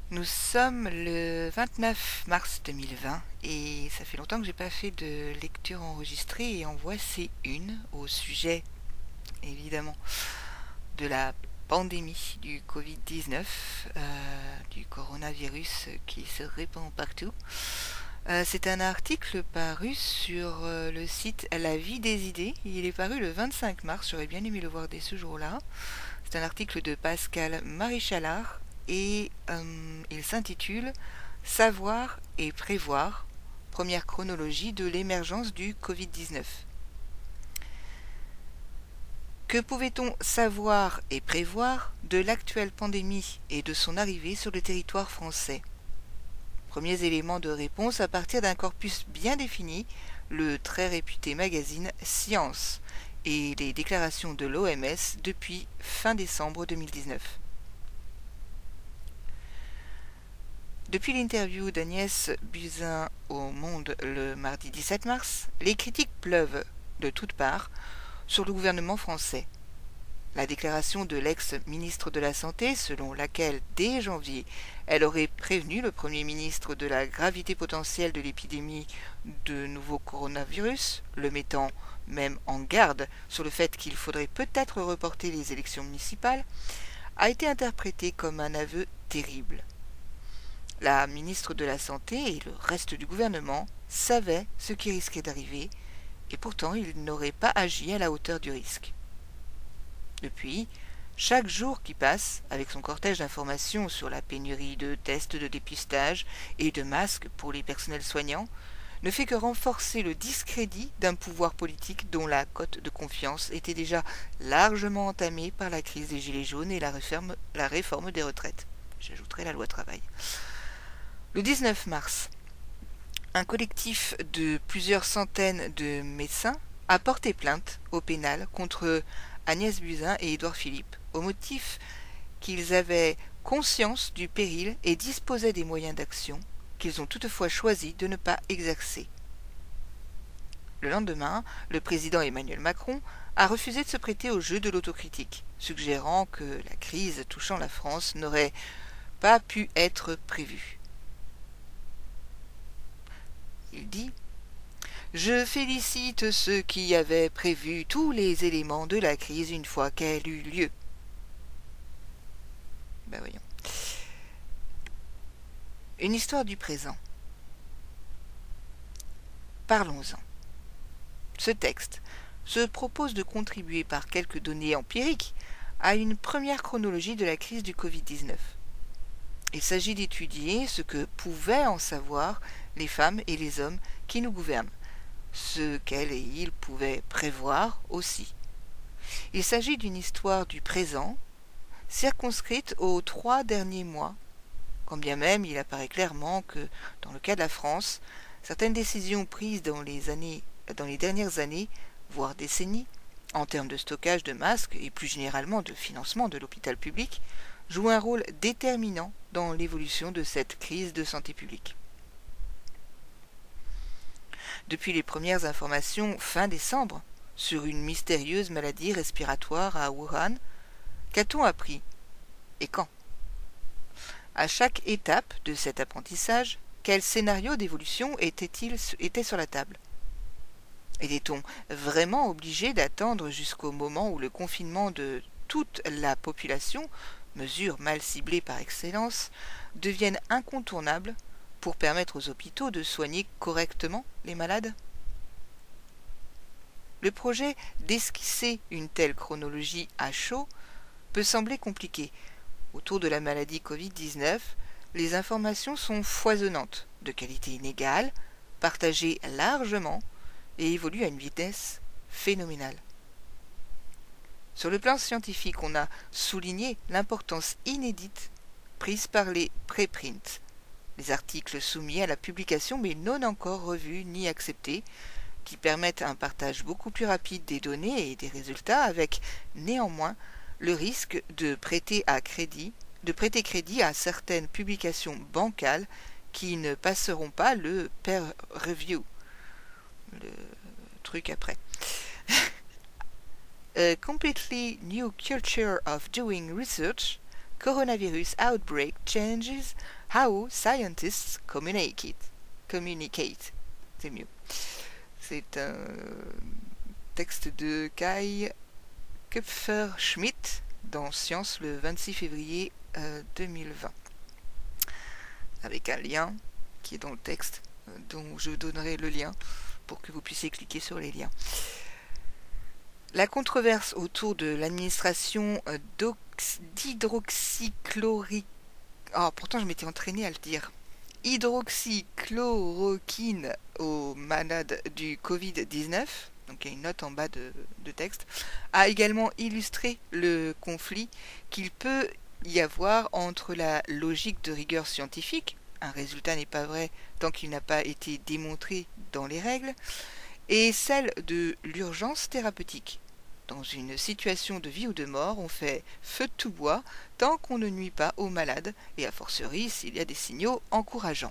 Nous sommes le 29 mars 2020 et ça fait longtemps que j'ai pas fait de lecture enregistrée et en voici une au sujet, évidemment, de la pandémie du Covid-19, du coronavirus qui se répand partout. C'est un article paru sur le site La Vie des idées. Il est paru le 25 mars, j'aurais bien aimé le voir dès ce jour-là. C'est un article de Pascal Maréchalard et il s'intitule Savoir et prévoir, première chronologie de l'émergence du Covid-19. Que pouvait-on savoir et prévoir de l'actuelle pandémie et de son arrivée sur le territoire français? Premiers éléments de réponse à partir d'un corpus bien défini, le très réputé magazine Science et les déclarations de l'OMS depuis fin décembre 2019. Depuis l'interview d'Agnès Buzyn au Monde le mardi 17 mars, les critiques pleuvent de toutes parts sur le gouvernement français. La déclaration de l'ex-ministre de la Santé, selon laquelle, dès janvier, elle aurait prévenu le Premier ministre de la gravité potentielle de l'épidémie de nouveau coronavirus, le mettant même en garde sur le fait qu'il faudrait peut-être reporter les élections municipales, a été interprétée comme un aveu terrible. La ministre de la Santé et le reste du gouvernement savaient ce qui risquait d'arriver, et pourtant ils n'auraient pas agi à la hauteur du risque. Depuis, chaque jour qui passe, avec son cortège d'informations sur la pénurie de tests de dépistage et de masques pour les personnels soignants, ne fait que renforcer le discrédit d'un pouvoir politique dont la cote de confiance était déjà largement entamée par la crise des Gilets jaunes et la réforme des retraites. J'ajouterai la loi travail. Le 19 mars, un collectif de plusieurs centaines de médecins a porté plainte au pénal contre Agnès Buzyn et Édouard Philippe, au motif qu'ils avaient conscience du péril et disposaient des moyens d'action qu'ils ont toutefois choisi de ne pas exercer. Le lendemain, le président Emmanuel Macron a refusé de se prêter au jeu de l'autocritique, suggérant que la crise touchant la France n'aurait pas pu être prévue. Il dit « Je félicite ceux qui avaient prévu tous les éléments de la crise une fois qu'elle eut lieu. » Ben voyons. Une histoire du présent. Parlons-en. Ce texte se propose de contribuer par quelques données empiriques à une première chronologie de la crise du Covid-19. Il s'agit d'étudier ce que pouvaient en savoir les femmes et les hommes qui nous gouvernent, ce qu'elles et ils pouvaient prévoir aussi. Il s'agit d'une histoire du présent, circonscrite aux 3 derniers mois, quand bien même il apparaît clairement que, dans le cas de la France, certaines décisions prises dans les dernières années, voire décennies, en termes de stockage de masques et plus généralement de financement de l'hôpital public, jouent un rôle déterminant dans l'évolution de cette crise de santé publique. Depuis les premières informations fin décembre sur une mystérieuse maladie respiratoire à Wuhan, qu'a-t-on appris et quand? À chaque étape de cet apprentissage, quel scénario d'évolution était sur la table? Était-on vraiment obligé d'attendre jusqu'au moment où le confinement de toute la population, mesure mal ciblée par excellence, devienne incontournable pour permettre aux hôpitaux de soigner correctement les malades? Le projet d'esquisser une telle chronologie à chaud peut sembler compliqué. Autour de la maladie Covid-19, les informations sont foisonnantes, de qualité inégale, partagées largement et évoluent à une vitesse phénoménale. Sur le plan scientifique, on a souligné l'importance inédite prise par les préprints, les articles soumis à la publication mais non encore revus ni acceptés, qui permettent un partage beaucoup plus rapide des données et des résultats, avec néanmoins le risque de prêter crédit à certaines publications bancales qui ne passeront pas le peer review, le truc après. A completely new culture of doing research Coronavirus outbreak changes how scientists communicate. C'est mieux. C'est un texte de Kai Kupferschmidt dans Science le 26 février 2020. Avec un lien qui est dans le texte, dont je donnerai le lien pour que vous puissiez cliquer sur les liens. La controverse autour de l'administration d'hydroxychloroquine, pourtant je m'étais entraînée à le dire, hydroxychloroquine aux malades du Covid-19, donc il y a une note en bas de texte, a également illustré le conflit qu'il peut y avoir entre la logique de rigueur scientifique, un résultat n'est pas vrai tant qu'il n'a pas été démontré dans les règles, et celle de l'urgence thérapeutique. Dans une situation de vie ou de mort, on fait feu de tout bois tant qu'on ne nuit pas aux malades, et a fortiori s'il y a des signaux encourageants.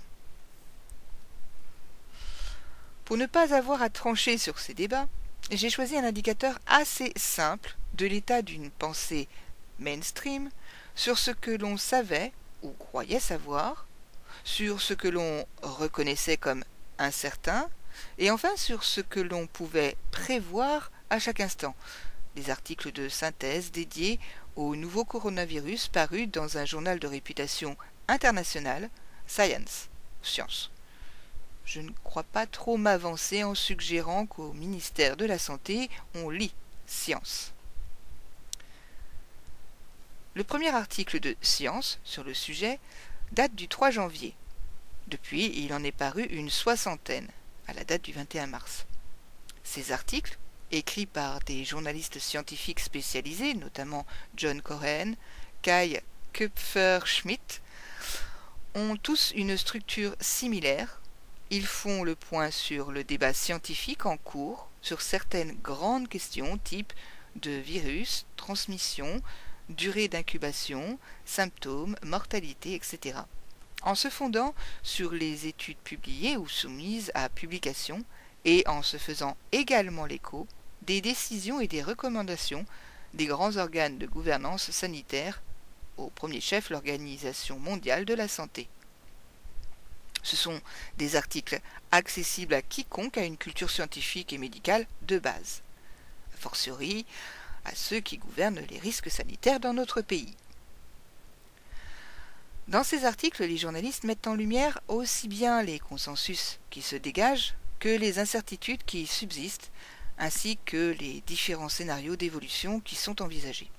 Pour ne pas avoir à trancher sur ces débats, j'ai choisi un indicateur assez simple de l'état d'une pensée mainstream sur ce que l'on savait ou croyait savoir, sur ce que l'on reconnaissait comme incertain, et enfin sur ce que l'on pouvait prévoir à chaque instant. Des articles de synthèse dédiés au nouveau coronavirus parus dans un journal de réputation internationale, Science. Je ne crois pas trop m'avancer en suggérant qu'au ministère de la Santé, on lit Science. Le premier article de Science sur le sujet date du 3 janvier. Depuis, il en est paru une soixantaine, à la date du 21 mars. Ces articles, écrits par des journalistes scientifiques spécialisés, notamment John Cohen, Kai Kupferschmidt, ont tous une structure similaire. Ils font le point sur le débat scientifique en cours, sur certaines grandes questions type de virus, transmission, durée d'incubation, symptômes, mortalité, etc. En se fondant sur les études publiées ou soumises à publication et en se faisant également l'écho des décisions et des recommandations des grands organes de gouvernance sanitaire, au premier chef l'Organisation mondiale de la santé. Ce sont des articles accessibles à quiconque a une culture scientifique et médicale de base, a fortiori à ceux qui gouvernent les risques sanitaires dans notre pays. Dans ces articles, les journalistes mettent en lumière aussi bien les consensus qui se dégagent que les incertitudes qui subsistent, ainsi que les différents scénarios d'évolution qui sont envisagés.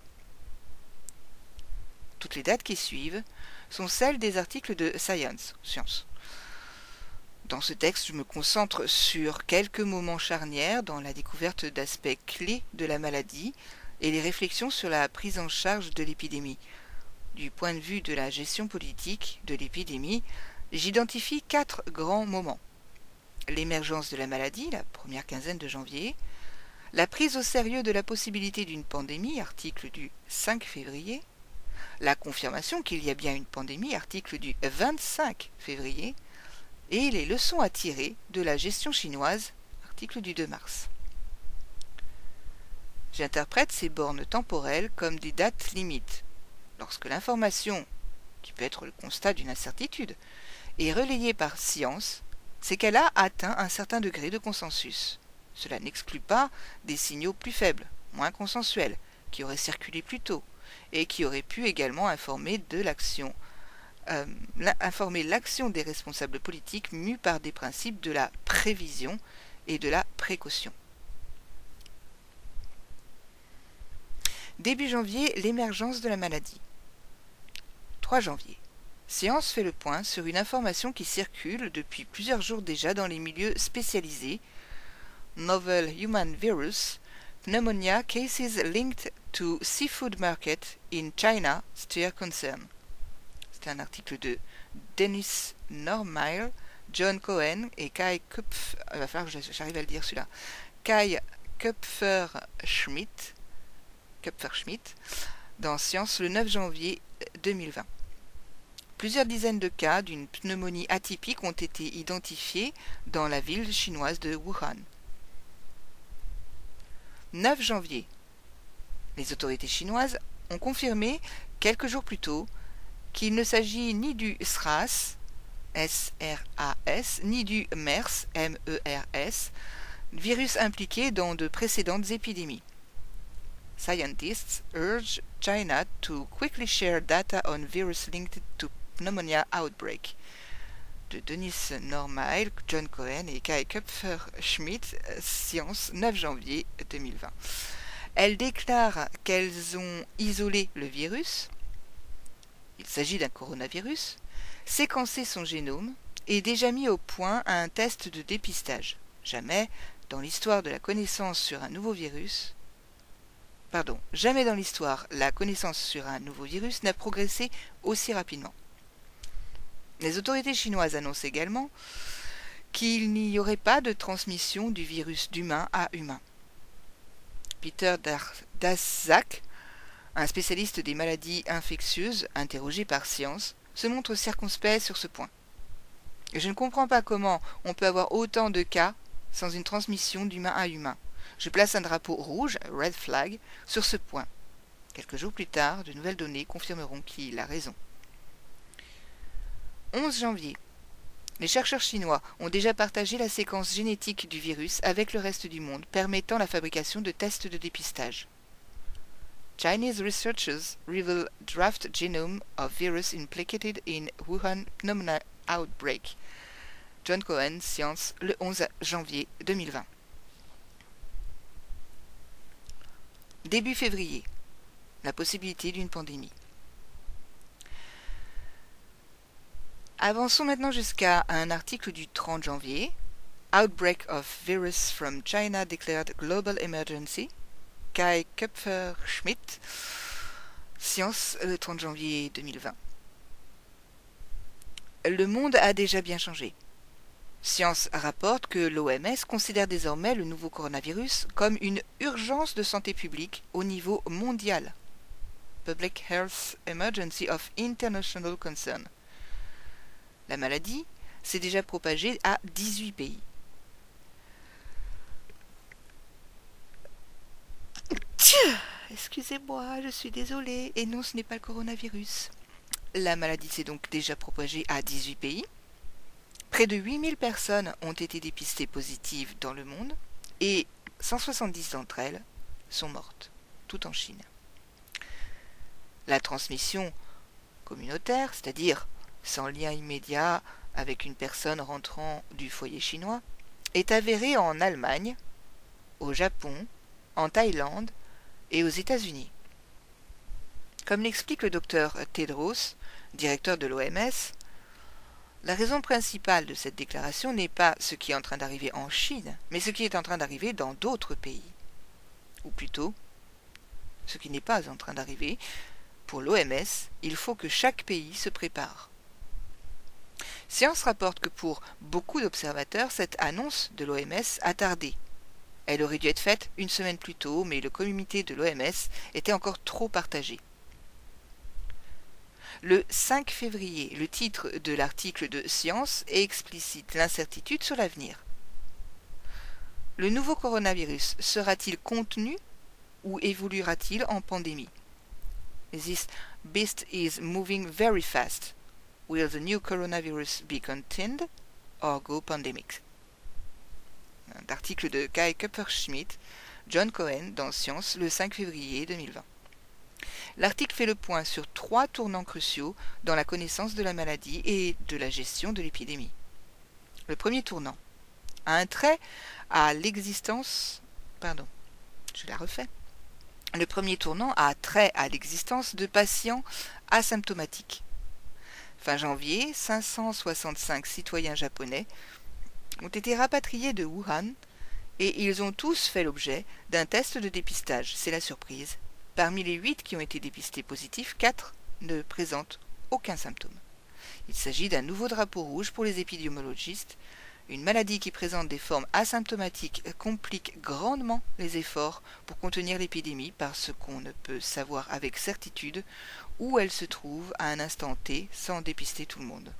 Toutes les dates qui suivent sont celles des articles de Science. Dans ce texte, je me concentre sur quelques moments charnières dans la découverte d'aspects clés de la maladie et les réflexions sur la prise en charge de l'épidémie. Du point de vue de la gestion politique de l'épidémie, j'identifie 4 grands moments. L'émergence de la maladie, la première quinzaine de janvier, la prise au sérieux de la possibilité d'une pandémie, article du 5 février, la confirmation qu'il y a bien une pandémie, article du 25 février, et les leçons à tirer de la gestion chinoise, article du 2 mars. J'interprète ces bornes temporelles comme des dates limites. Lorsque l'information, qui peut être le constat d'une incertitude, est relayée par science, c'est qu'elle a atteint un certain degré de consensus. Cela n'exclut pas des signaux plus faibles, moins consensuels, qui auraient circulé plus tôt, et qui auraient pu également informer l'action des responsables politiques mus par des principes de la prévision et de la précaution. Début janvier, l'émergence de la maladie. 3 janvier. Science fait le point sur une information qui circule depuis plusieurs jours déjà dans les milieux spécialisés. Novel Human Virus, Pneumonia Cases Linked to Seafood Market in China Stir Concern. C'est un article de Dennis Normile, John Cohen et Kai Kupferschmidt dans Science le 9 janvier 2020. Plusieurs dizaines de cas d'une pneumonie atypique ont été identifiés dans la ville chinoise de Wuhan. 9 janvier. Les autorités chinoises ont confirmé, quelques jours plus tôt, qu'il ne s'agit ni du SRAS, S-R-A-S, ni du MERS, M-E-R-S, virus impliqué dans de précédentes épidémies. Scientists urge China to quickly share data on virus linked to pneumonia outbreak. De Denis Normail, John Cohen et Kai Kupfer-Schmidt, Science, 9 janvier 2020. Elles déclarent qu'elles ont isolé le virus, il s'agit d'un coronavirus, séquencé son génome et déjà mis au point un test de dépistage. Jamais dans l'histoire de la connaissance sur un nouveau virus, jamais dans l'histoire la connaissance sur un nouveau virus n'a progressé aussi rapidement. Les autorités chinoises annoncent également qu'il n'y aurait pas de transmission du virus d'humain à humain. Peter Daszak, un spécialiste des maladies infectieuses interrogé par Science, se montre circonspect sur ce point. Je ne comprends pas comment on peut avoir autant de cas sans une transmission d'humain à humain. Je place un drapeau rouge, red flag, sur ce point. Quelques jours plus tard, de nouvelles données confirmeront qu'il a raison. 11 janvier. Les chercheurs chinois ont déjà partagé la séquence génétique du virus avec le reste du monde, permettant la fabrication de tests de dépistage. Chinese researchers reveal draft genome of virus implicated in Wuhan pneumonia outbreak. John Cohen, Science, le 11 janvier 2020. Début février. La possibilité d'une pandémie. Avançons maintenant jusqu'à un article du 30 janvier. Outbreak of virus from China declared global emergency. Kai Kupfer-Schmidt, Science, le 30 janvier 2020. Le monde a déjà bien changé. Science rapporte que l'OMS considère désormais le nouveau coronavirus comme une urgence de santé publique au niveau mondial. Public Health Emergency of International Concern. La maladie s'est déjà propagée à 18 pays. Excusez-moi, je suis désolée. Et non, ce n'est pas le coronavirus. La maladie s'est donc déjà propagée à 18 pays. Près de 8000 personnes ont été dépistées positives dans le monde et 170 d'entre elles sont mortes, tout en Chine. La transmission communautaire, c'est-à-dire sans lien immédiat avec une personne rentrant du foyer chinois, est avérée en Allemagne, au Japon, en Thaïlande et aux États-Unis. Comme l'explique le docteur Tedros, directeur de l'OMS, la raison principale de cette déclaration n'est pas ce qui est en train d'arriver en Chine, mais ce qui est en train d'arriver dans d'autres pays. Ou plutôt, ce qui n'est pas en train d'arriver. Pour l'OMS, il faut que chaque pays se prépare. Science rapporte que pour beaucoup d'observateurs, cette annonce de l'OMS a tardé. Elle aurait dû être faite une semaine plus tôt, mais le communiqué de l'OMS était encore trop partagé. Le 5 février, le titre de l'article de Science explicite l'incertitude sur l'avenir. Le nouveau coronavirus sera-t-il contenu ou évoluera-t-il en pandémie? This beast is moving very fast. Will the new coronavirus be contained or go pandemic? Un article de Kai Kupfer-Schmidt, John Cohen dans Science le 5 février 2020. L'article fait le point sur 3 tournants cruciaux dans la connaissance de la maladie et de la gestion de l'épidémie. Le premier tournant a un trait à l'existence... Le premier tournant a trait à l'existence de patients asymptomatiques. Fin janvier, 565 citoyens japonais ont été rapatriés de Wuhan et ils ont tous fait l'objet d'un test de dépistage. C'est la surprise. Parmi les 8 qui ont été dépistés positifs, 4 ne présentent aucun symptôme. Il s'agit d'un nouveau drapeau rouge pour les épidémiologistes. Une maladie qui présente des formes asymptomatiques complique grandement les efforts pour contenir l'épidémie parce qu'on ne peut savoir avec certitude où elle se trouve à un instant T sans dépister tout le monde.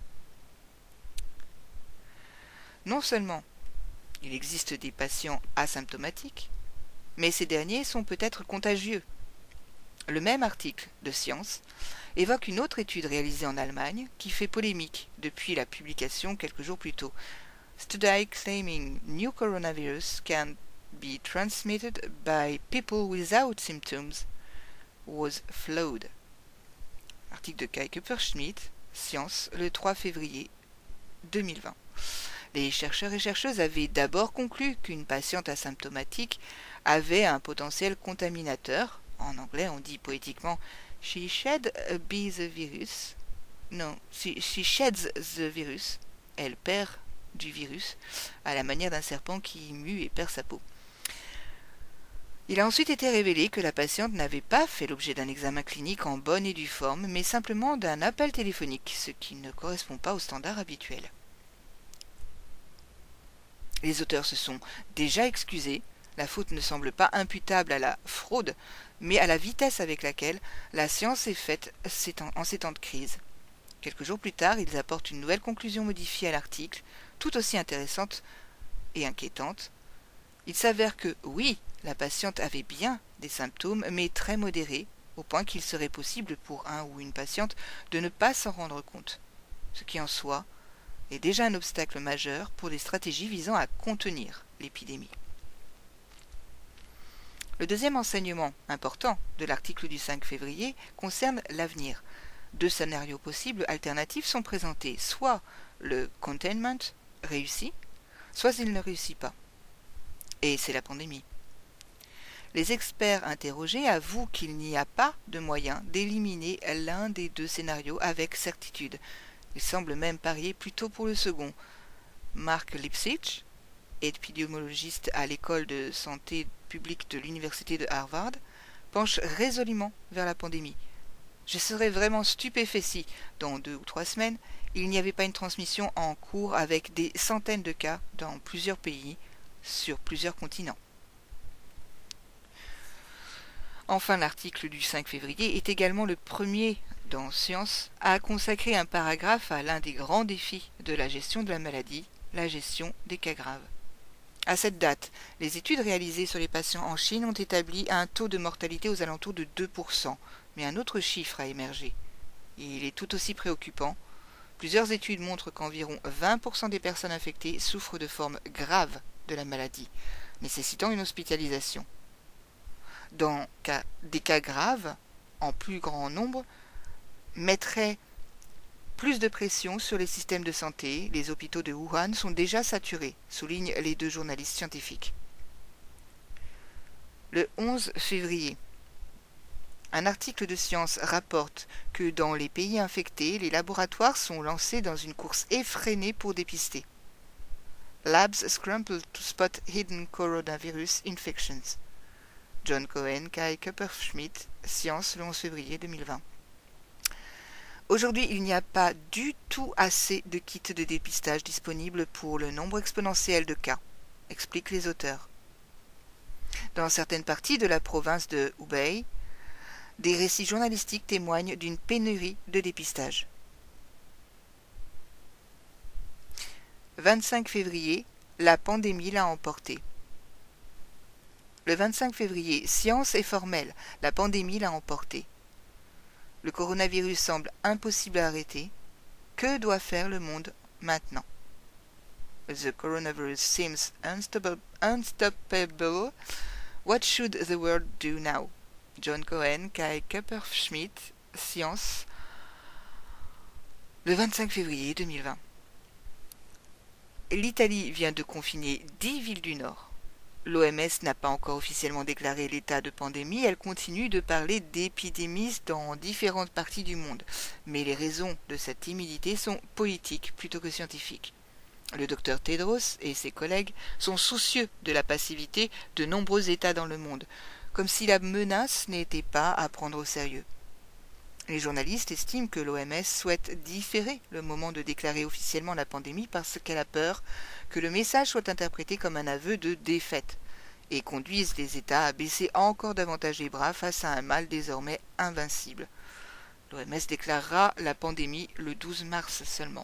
Non seulement il existe des patients asymptomatiques, mais ces derniers sont peut-être contagieux. Le même article de Science évoque une autre étude réalisée en Allemagne qui fait polémique depuis la publication quelques jours plus tôt. Study claiming new coronavirus can be transmitted by people without symptoms was flawed. Article de Kai Kupferschmidt, Science, le 3 février 2020. Les chercheurs et chercheuses avaient d'abord conclu qu'une patiente asymptomatique avait un potentiel contaminateur. En anglais, on dit poétiquement « she shed be the virus ». Non, « she sheds the virus ». Elle perd du virus, à la manière d'un serpent qui mue et perd sa peau. Il a ensuite été révélé que la patiente n'avait pas fait l'objet d'un examen clinique en bonne et due forme, mais simplement d'un appel téléphonique, ce qui ne correspond pas aux standards habituels. Les auteurs se sont déjà excusés. La faute ne semble pas imputable à la fraude, mais à la vitesse avec laquelle la science est faite en ces temps de crise. Quelques jours plus tard, ils apportent une nouvelle conclusion modifiée à l'article, tout aussi intéressante et inquiétante. Il s'avère que, oui, la patiente avait bien des symptômes, mais très modérés, au point qu'il serait possible pour un ou une patiente de ne pas s'en rendre compte, ce qui en soi est déjà un obstacle majeur pour des stratégies visant à contenir l'épidémie. Le deuxième enseignement important de l'article du 5 février concerne l'avenir. Deux scénarios possibles alternatifs sont présentés, soit le containment réussit, soit il ne réussit pas. Et c'est la pandémie. Les experts interrogés avouent qu'il n'y a pas de moyen d'éliminer l'un des deux scénarios avec certitude. Ils semblent même parier plutôt pour le second. Mark Lipsitch, épidémiologiste à l'école de santé publique de l'université de Harvard, penche résolument vers la pandémie. Je serais vraiment stupéfait si, dans 2 ou 3 semaines, il n'y avait pas une transmission en cours avec des centaines de cas dans plusieurs pays, sur plusieurs continents. Enfin, l'article du 5 février est également le premier dans Science à consacrer un paragraphe à l'un des grands défis de la gestion de la maladie, la gestion des cas graves. À cette date, les études réalisées sur les patients en Chine ont établi un taux de mortalité aux alentours de 2%, mais un autre chiffre a émergé. Il est tout aussi préoccupant. Plusieurs études montrent qu'environ 20% des personnes infectées souffrent de formes graves de la maladie, nécessitant une hospitalisation. Dans des cas graves, en plus grand nombre, mettrait plus de pression sur les systèmes de santé. Les hôpitaux de Wuhan sont déjà saturés, soulignent les deux journalistes scientifiques. Le 11 février, un article de Science rapporte que dans les pays infectés, les laboratoires sont lancés dans une course effrénée pour dépister. Labs scramble to spot hidden coronavirus infections. John Cohen, Kai Kupferschmidt, Science, le 11 février 2020. Aujourd'hui, il n'y a pas du tout assez de kits de dépistage disponibles pour le nombre exponentiel de cas, expliquent les auteurs. Dans certaines parties de la province de Hubei, des récits journalistiques témoignent d'une pénurie de dépistage. 25 février, la pandémie l'a emporté. Le 25 février, Science est formelle, la pandémie l'a emporté. Le coronavirus semble impossible à arrêter. Que doit faire le monde maintenant? The coronavirus seems unstoppable. What should the world do now? John Cohen, Kai Kupferschmidt, Science, le 25 février 2020. L'Italie vient de confiner 10 villes du Nord. L'OMS n'a pas encore officiellement déclaré l'état de pandémie, elle continue de parler d'épidémies dans différentes parties du monde. Mais les raisons de cette timidité sont politiques plutôt que scientifiques. Le docteur Tedros et ses collègues sont soucieux de la passivité de nombreux États dans le monde, comme si la menace n'était pas à prendre au sérieux. Les journalistes estiment que l'OMS souhaite différer le moment de déclarer officiellement la pandémie parce qu'elle a peur que le message soit interprété comme un aveu de défaite et conduise les États à baisser encore davantage les bras face à un mal désormais invincible. L'OMS déclarera la pandémie le 12 mars seulement.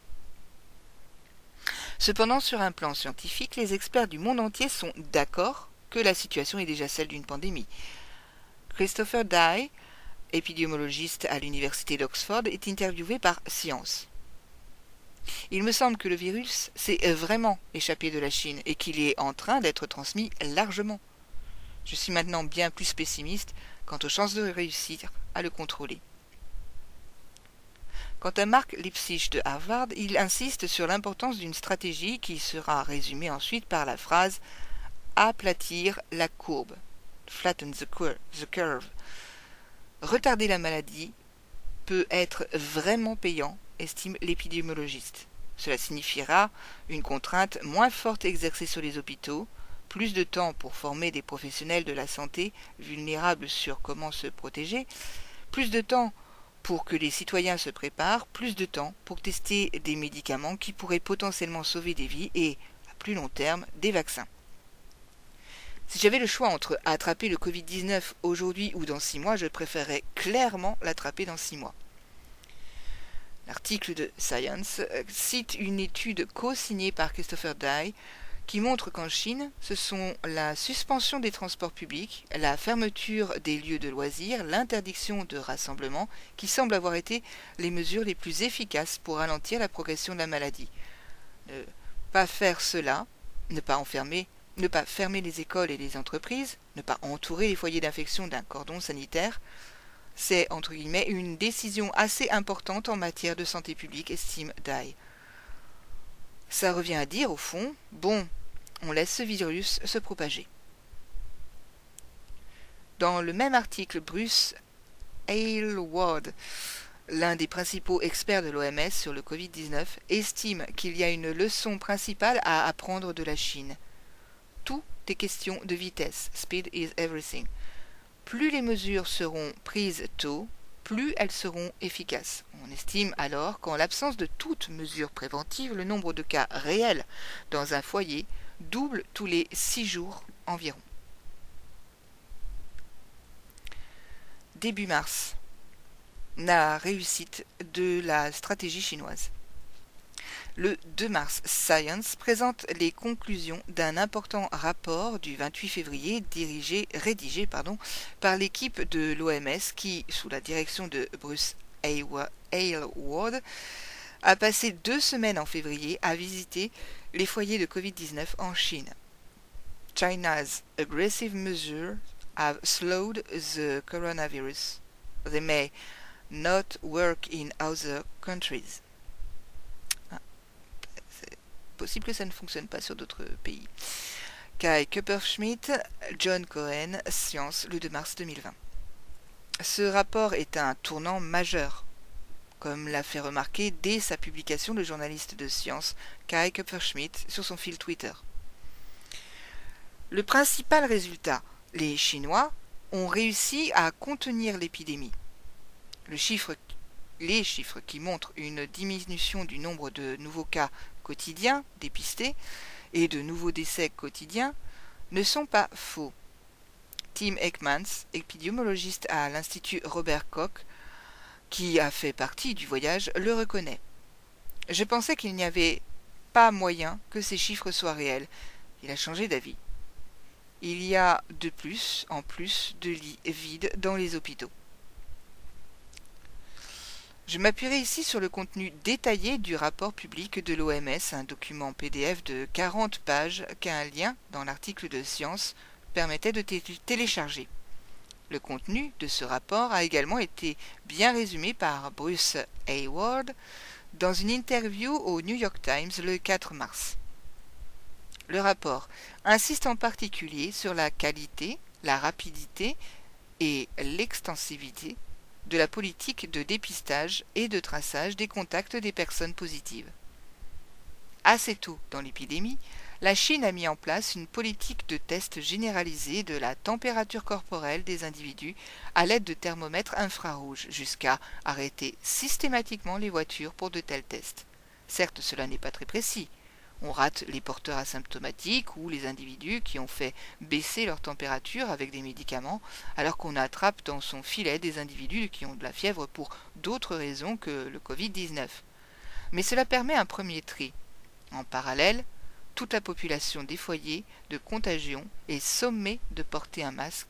Cependant, sur un plan scientifique, les experts du monde entier sont d'accord que la situation est déjà celle d'une pandémie. Christopher Dye, épidémiologiste à l'université d'Oxford, est interviewé par Science. Il me semble que le virus s'est vraiment échappé de la Chine et qu'il est en train d'être transmis largement. Je suis maintenant bien plus pessimiste quant aux chances de réussir à le contrôler. Quant à Mark Lipsitch de Harvard, il insiste sur l'importance d'une stratégie qui sera résumée ensuite par la phrase « aplatir la courbe »,« flatten the curve ». Retarder la maladie peut être vraiment payant, estime l'épidémiologiste. Cela signifiera une contrainte moins forte exercée sur les hôpitaux, plus de temps pour former des professionnels de la santé vulnérables sur comment se protéger, plus de temps pour que les citoyens se préparent, plus de temps pour tester des médicaments qui pourraient potentiellement sauver des vies et, à plus long terme, des vaccins. Si j'avais le choix entre attraper le Covid-19 aujourd'hui ou dans 6 mois, je préférerais clairement l'attraper dans 6 mois. L'article de Science cite une étude co-signée par Christopher Dye qui montre qu'en Chine, ce sont la suspension des transports publics, la fermeture des lieux de loisirs, l'interdiction de rassemblement qui semblent avoir été les mesures les plus efficaces pour ralentir la progression de la maladie. Ne pas faire cela, ne pas fermer les écoles et les entreprises, ne pas entourer les foyers d'infection d'un cordon sanitaire, c'est, entre guillemets, une décision assez importante en matière de santé publique, estime Dye. Ça revient à dire, au fond, bon, on laisse ce virus se propager. Dans le même article, Bruce Aylward, l'un des principaux experts de l'OMS sur le Covid-19, estime qu'il y a une leçon principale à apprendre de la Chine. Tout est question de vitesse. Speed is everything. Plus les mesures seront prises tôt, plus elles seront efficaces. On estime alors qu'en l'absence de toute mesure préventive, le nombre de cas réels dans un foyer double tous les 6 jours environ. Début mars, la réussite de la stratégie chinoise. Le 2 mars, Science présente les conclusions d'un important rapport du 28 février rédigé par l'équipe de l'OMS qui, sous la direction de Bruce Aylward, a passé 2 semaines en février à visiter les foyers de Covid-19 en Chine. China's aggressive measures have slowed the coronavirus. They may not work in other countries. Possible que ça ne fonctionne pas sur d'autres pays. Kai Kupperschmidt, John Cohen, Science, le 2 mars 2020. Ce rapport est un tournant majeur, comme l'a fait remarquer dès sa publication le journaliste de Science Kai Kupperschmidt sur son fil Twitter. Le principal résultat, les Chinois ont réussi à contenir l'épidémie. Les chiffres qui montrent une diminution du nombre de nouveaux cas quotidiens dépistés et de nouveaux décès quotidiens ne sont pas faux. Tim Ekmans, épidémiologiste à l'Institut Robert Koch, qui a fait partie du voyage, le reconnaît. Je pensais qu'il n'y avait pas moyen que ces chiffres soient réels. Il a changé d'avis. Il y a en plus de lits vides dans les hôpitaux. Je m'appuierai ici sur le contenu détaillé du rapport public de l'OMS, un document PDF de 40 pages qu'un lien dans l'article de Science permettait de télécharger. Le contenu de ce rapport a également été bien résumé par Bruce Aylward dans une interview au New York Times le 4 mars. Le rapport insiste en particulier sur la qualité, la rapidité et l'extensivité de la politique de dépistage et de traçage des contacts des personnes positives. Assez tôt dans l'épidémie, la Chine a mis en place une politique de test généralisé de la température corporelle des individus à l'aide de thermomètres infrarouges, jusqu'à arrêter systématiquement les voitures pour de tels tests. Certes, cela n'est pas très précis. On rate les porteurs asymptomatiques ou les individus qui ont fait baisser leur température avec des médicaments, alors qu'on attrape dans son filet des individus qui ont de la fièvre pour d'autres raisons que le Covid-19. Mais cela permet un premier tri. En parallèle, toute la population des foyers de contagion est sommée de porter un masque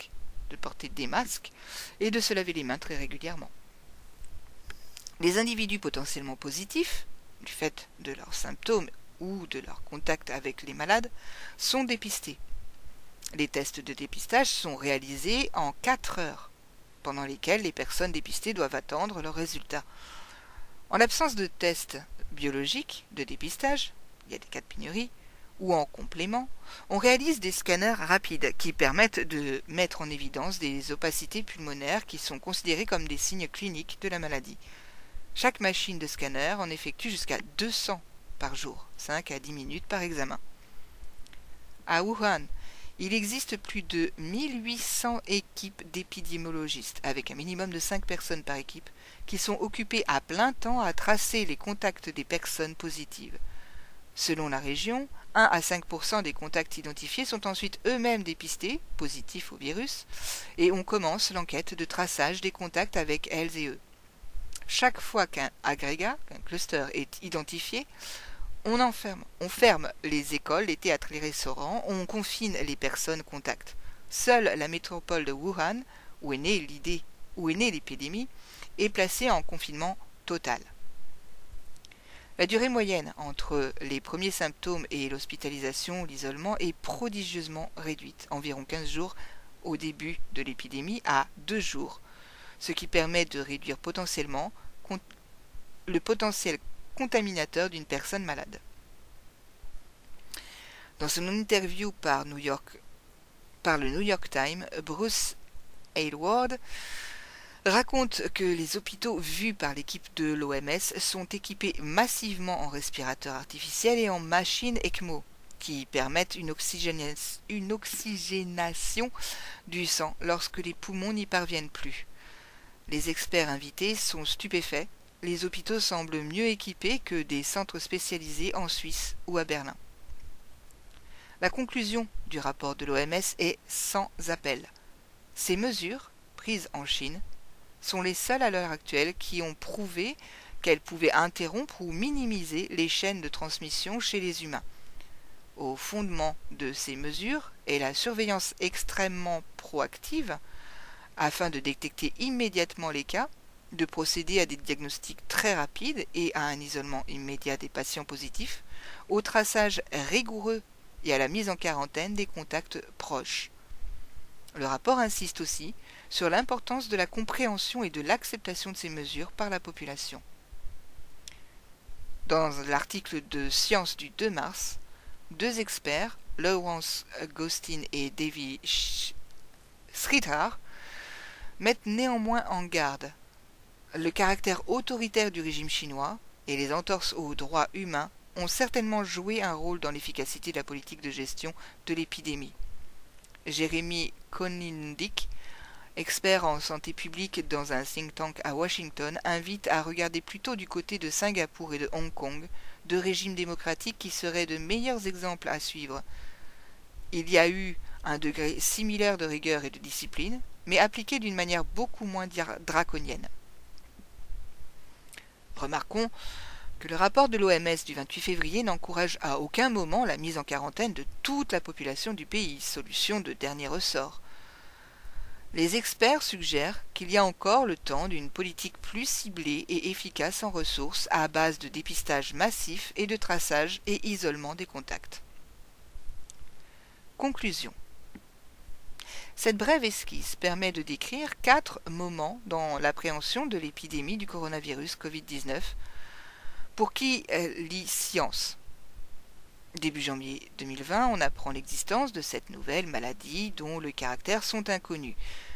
de porter des masques et de se laver les mains très régulièrement. Les individus potentiellement positifs, du fait de leurs symptômes ou de leur contact avec les malades, sont dépistés. Les tests de dépistage sont réalisés en 4 heures, pendant lesquelles les personnes dépistées doivent attendre leurs résultats. En l'absence de tests biologiques de dépistage, il y a des cas de pénurie, ou en complément, on réalise des scanners rapides qui permettent de mettre en évidence des opacités pulmonaires qui sont considérées comme des signes cliniques de la maladie. Chaque machine de scanner en effectue jusqu'à 200 par jour, 5 à 10 minutes par examen. À Wuhan, il existe plus de 1800 équipes d'épidémiologistes, avec un minimum de 5 personnes par équipe, qui sont occupées à plein temps à tracer les contacts des personnes positives. Selon la région, 1 à 5% des contacts identifiés sont ensuite eux-mêmes dépistés, positifs au virus, et on commence l'enquête de traçage des contacts avec elles et eux. Chaque fois qu'un agrégat, qu'un cluster est identifié, on ferme les écoles, les théâtres, les restaurants, on confine les personnes contacts. Seule la métropole de Wuhan, où est née l'épidémie, est placée en confinement total. La durée moyenne entre les premiers symptômes et l'hospitalisation ou l'isolement est prodigieusement réduite, environ 15 jours au début de l'épidémie à 2 jours, ce qui permet de réduire potentiellement le potentiel contaminateur d'une personne malade. Dans son interview par le New York Times, Bruce Aylward raconte que les hôpitaux vus par l'équipe de l'OMS sont équipés massivement en respirateurs artificiels et en machines ECMO, qui permettent une oxygénation du sang lorsque les poumons n'y parviennent plus. Les experts invités sont stupéfaits. Les hôpitaux semblent mieux équipés que des centres spécialisés en Suisse ou à Berlin. La conclusion du rapport de l'OMS est sans appel. Ces mesures, prises en Chine, sont les seules à l'heure actuelle qui ont prouvé qu'elles pouvaient interrompre ou minimiser les chaînes de transmission chez les humains. Au fondement de ces mesures est la surveillance extrêmement proactive afin de détecter immédiatement les cas, de procéder à des diagnostics très rapides et à un isolement immédiat des patients positifs, au traçage rigoureux et à la mise en quarantaine des contacts proches. Le rapport insiste aussi sur l'importance de la compréhension et de l'acceptation de ces mesures par la population. Dans l'article de Science du 2 mars, 2 experts, Lawrence Gostin et Devi Sridhar, mettent néanmoins en garde. Le caractère autoritaire du régime chinois et les entorses aux droits humains ont certainement joué un rôle dans l'efficacité de la politique de gestion de l'épidémie. Jeremy Konindick, expert en santé publique dans un think tank à Washington, invite à regarder plutôt du côté de Singapour et de Hong Kong, 2 régimes démocratiques qui seraient de meilleurs exemples à suivre. Il y a eu un degré similaire de rigueur et de discipline, mais appliqué d'une manière beaucoup moins draconienne. Remarquons que le rapport de l'OMS du 28 février n'encourage à aucun moment la mise en quarantaine de toute la population du pays, solution de dernier ressort. Les experts suggèrent qu'il y a encore le temps d'une politique plus ciblée et efficace en ressources à base de dépistage massif et de traçage et isolement des contacts. Conclusion. Cette brève esquisse permet de décrire 4 moments dans l'appréhension de l'épidémie du coronavirus Covid-19 pour qui lit science. Début janvier 2020, on apprend l'existence de cette nouvelle maladie dont les caractéristiques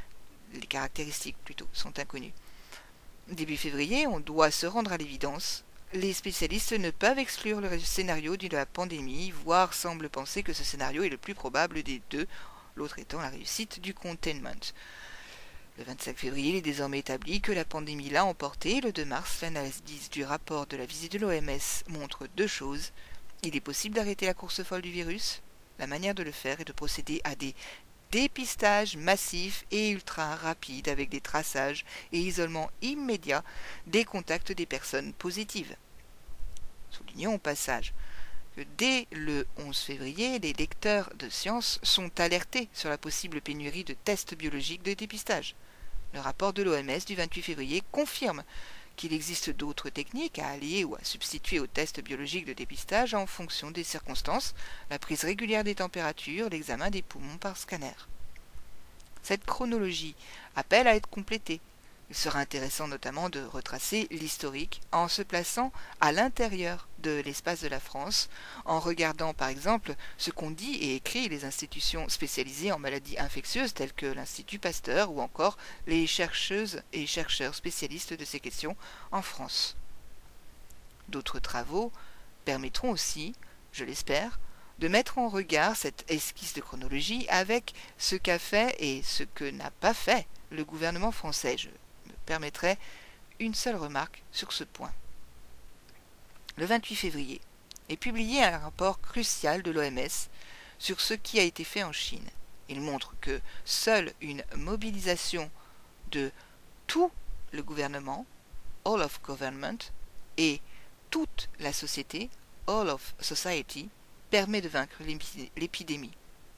sont inconnues. Début février, on doit se rendre à l'évidence. Les spécialistes ne peuvent exclure le scénario de la pandémie, voire semblent penser que ce scénario est le plus probable des 2, l'autre étant la réussite du containment. Le 25 février, il est désormais établi que la pandémie l'a emporté. Le 2 mars, l'analyse du rapport de la visite de l'OMS montre 2 choses. Il est possible d'arrêter la course folle du virus. La manière de le faire est de procéder à des dépistages massifs et ultra rapides avec des traçages et isolements immédiats des contacts des personnes positives. Soulignons au passage que dès le 11 février, les lecteurs de sciences sont alertés sur la possible pénurie de tests biologiques de dépistage. Le rapport de l'OMS du 28 février confirme qu'il existe d'autres techniques à allier ou à substituer aux tests biologiques de dépistage en fonction des circonstances, la prise régulière des températures, l'examen des poumons par scanner. Cette chronologie appelle à être complétée. Il sera intéressant notamment de retracer l'historique en se plaçant à l'intérieur de l'espace de la France, en regardant par exemple ce qu'ont dit et écrit les institutions spécialisées en maladies infectieuses telles que l'Institut Pasteur ou encore les chercheuses et chercheurs spécialistes de ces questions en France. D'autres travaux permettront aussi, je l'espère, de mettre en regard cette esquisse de chronologie avec ce qu'a fait et ce que n'a pas fait le gouvernement français. Je me permettrai une seule remarque sur ce point. Le 28 février est publié un rapport crucial de l'OMS sur ce qui a été fait en Chine. Il montre que seule une mobilisation de tout le gouvernement, all of government, et toute la société, all of society, permet de vaincre l'épidémie.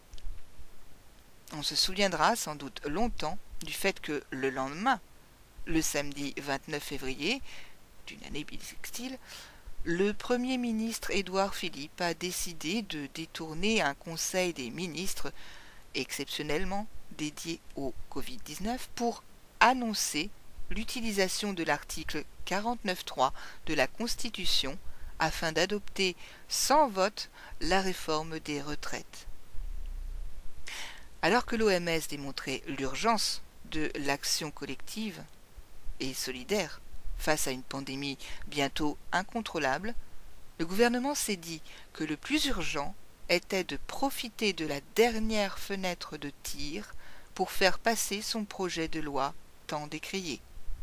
On se souviendra sans doute longtemps du fait que le lendemain, le samedi 29 février d'une année bissextile, le Premier ministre Édouard Philippe a décidé de détourner un conseil des ministres exceptionnellement dédié au Covid-19 pour annoncer l'utilisation de l'article 49.3 de la Constitution afin d'adopter sans vote la réforme des retraites. Alors que l'OMS démontrait l'urgence de l'action collective et solidaire face à une pandémie bientôt incontrôlable, le gouvernement s'est dit que le plus urgent était de profiter de la dernière fenêtre de tir pour faire passer son projet de loi tant décrié.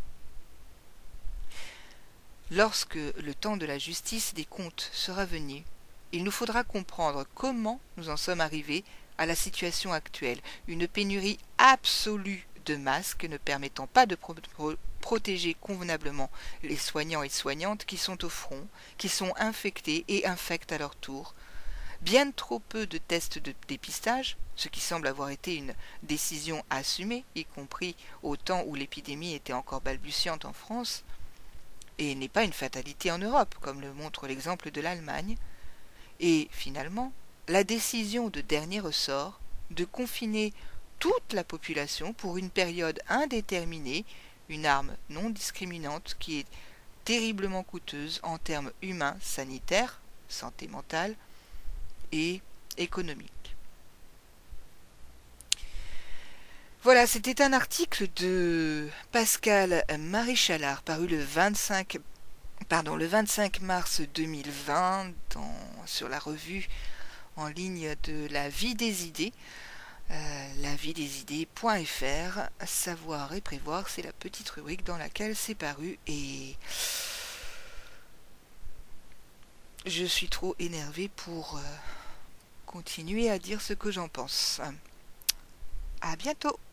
Lorsque le temps de la justice des comptes sera venu, il nous faudra comprendre comment nous en sommes arrivés à la situation actuelle, une pénurie absolue de masques ne permettant pas de protéger convenablement les soignants et soignantes qui sont au front, qui sont infectés et infectent à leur tour, bien trop peu de tests de dépistage, ce qui semble avoir été une décision assumée, y compris au temps où l'épidémie était encore balbutiante en France, et n'est pas une fatalité en Europe, comme le montre l'exemple de l'Allemagne, et finalement, la décision de dernier ressort de confiner toute la population pour une période indéterminée, une arme non discriminante qui est terriblement coûteuse en termes humains, sanitaires, santé mentale et économique. Voilà, c'était un article de Pascal Maréchalard paru le 25 mars 2020 sur la revue en ligne de La Vie des Idées, lavidiesidées.fr. Savoir et prévoir, c'est la petite rubrique dans laquelle c'est paru et je suis trop énervée pour continuer à dire ce que j'en pense. À bientôt.